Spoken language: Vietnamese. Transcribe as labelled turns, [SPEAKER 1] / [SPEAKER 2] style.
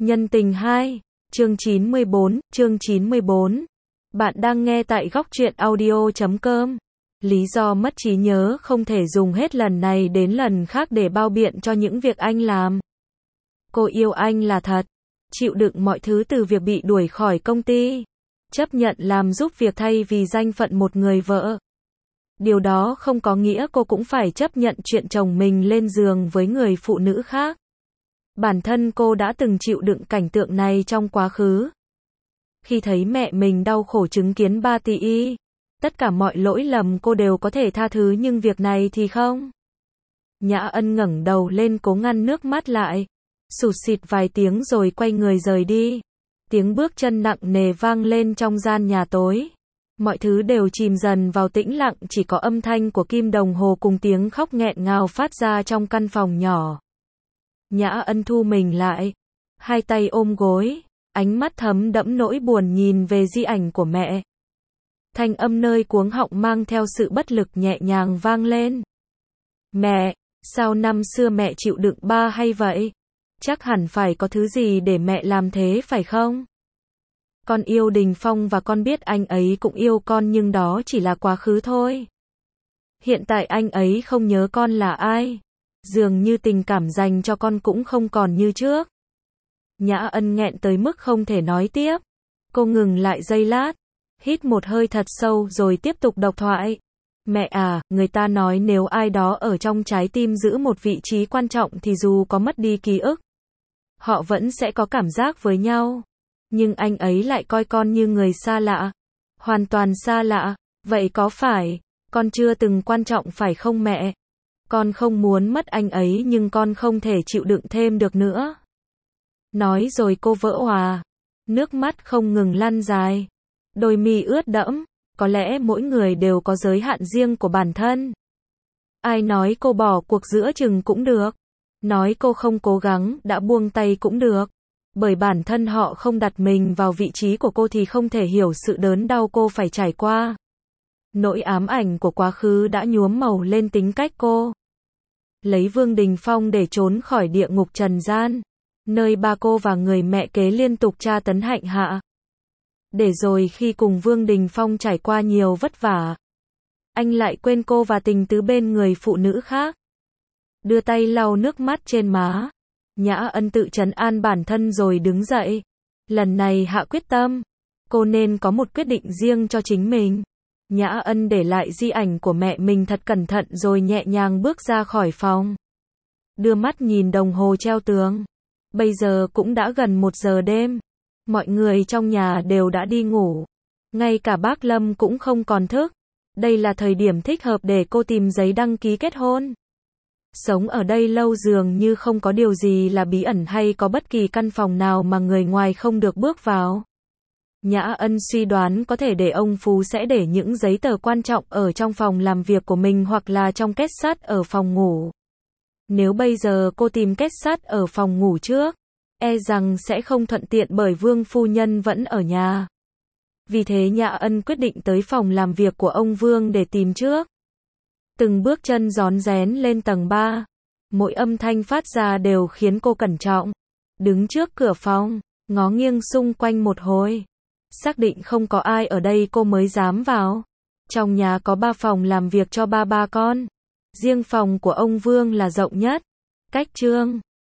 [SPEAKER 1] Nhân tình 2, chương 94. Bạn đang nghe tại góc truyện audio.com. Lý do mất trí nhớ không thể dùng hết lần này đến lần khác để bao biện cho những việc anh làm. Cô yêu anh là thật, chịu đựng mọi thứ từ việc bị đuổi khỏi công ty, chấp nhận làm giúp việc thay vì danh phận một người vợ. Điều đó không có nghĩa cô cũng phải chấp nhận chuyện chồng mình lên giường với người phụ nữ khác. Bản thân cô đã từng chịu đựng cảnh tượng này trong quá khứ. Khi thấy mẹ mình đau khổ chứng kiến ba tỷ, tất cả mọi lỗi lầm cô đều có thể tha thứ nhưng việc này thì không. Nhã Ân ngẩng đầu lên cố ngăn nước mắt lại, sụt sịt vài tiếng rồi quay người rời đi. Tiếng bước chân nặng nề vang lên trong gian nhà tối. Mọi thứ đều chìm dần vào tĩnh lặng, chỉ có âm thanh của kim đồng hồ cùng tiếng khóc nghẹn ngào phát ra trong căn phòng nhỏ. Nhã Ân thu mình lại, hai tay ôm gối, ánh mắt thấm đẫm nỗi buồn nhìn về di ảnh của mẹ. Thanh âm nơi cuống họng mang theo sự bất lực nhẹ nhàng vang lên. Mẹ, sao năm xưa mẹ chịu đựng ba hay vậy? Chắc hẳn phải có thứ gì để mẹ làm thế phải không? Con yêu Đình Phong và con biết anh ấy cũng yêu con nhưng đó chỉ là quá khứ thôi. Hiện tại anh ấy không nhớ con là ai. Dường như tình cảm dành cho con cũng không còn như trước. Nhã Ân nghẹn tới mức không thể nói tiếp. Cô ngừng lại giây lát, hít một hơi thật sâu rồi tiếp tục độc thoại. Mẹ à, người ta nói nếu ai đó ở trong trái tim giữ một vị trí quan trọng thì dù có mất đi ký ức, họ vẫn sẽ có cảm giác với nhau. Nhưng anh ấy lại coi con như người xa lạ. Hoàn toàn xa lạ. Vậy có phải con chưa từng quan trọng phải không mẹ? Con không muốn mất anh ấy nhưng con không thể chịu đựng thêm được nữa. Nói rồi cô vỡ òa. Nước mắt không ngừng lăn dài. Đôi mi ướt đẫm. Có lẽ mỗi người đều có giới hạn riêng của bản thân. Ai nói cô bỏ cuộc giữa chừng cũng được. Nói cô không cố gắng, đã buông tay cũng được. Bởi bản thân họ không đặt mình vào vị trí của cô thì không thể hiểu sự đớn đau cô phải trải qua. Nỗi ám ảnh của quá khứ đã nhuốm màu lên tính cách cô. Lấy Vương Đình Phong để trốn khỏi địa ngục trần gian, nơi ba cô và người mẹ kế liên tục tra tấn hạnh hạ. Để rồi khi cùng Vương Đình Phong trải qua nhiều vất vả, anh lại quên cô và tình tứ bên người phụ nữ khác. Đưa tay lau nước mắt trên má. Nhã Ân tự trấn an bản thân rồi đứng dậy. Lần này hạ quyết tâm. Cô nên có một quyết định riêng cho chính mình. Nhã Ân để lại di ảnh của mẹ mình thật cẩn thận rồi nhẹ nhàng bước ra khỏi phòng. Đưa mắt nhìn đồng hồ treo tường. Bây giờ cũng đã gần 1 giờ đêm. Mọi người trong nhà đều đã đi ngủ. Ngay cả bác Lâm cũng không còn thức. Đây là thời điểm thích hợp để cô tìm giấy đăng ký kết hôn. Sống ở đây lâu dường như không có điều gì là bí ẩn hay có bất kỳ căn phòng nào mà người ngoài không được bước vào. Nhã Ân suy đoán có thể để ông Phú sẽ để những giấy tờ quan trọng ở trong phòng làm việc của mình hoặc là trong két sắt ở phòng ngủ. Nếu bây giờ cô tìm két sắt ở phòng ngủ trước, e rằng sẽ không thuận tiện bởi Vương phu nhân vẫn ở nhà. Vì thế Nhã Ân quyết định tới phòng làm việc của ông Vương để tìm trước. Từng bước chân rón rén lên tầng 3. Mỗi âm thanh phát ra đều khiến cô cẩn trọng. Đứng trước cửa phòng, ngó nghiêng xung quanh một hồi. Xác định không có ai ở đây cô mới dám vào. Trong nhà có 3 phòng làm việc cho ba con. Riêng phòng của ông Vương là rộng nhất. Cách trương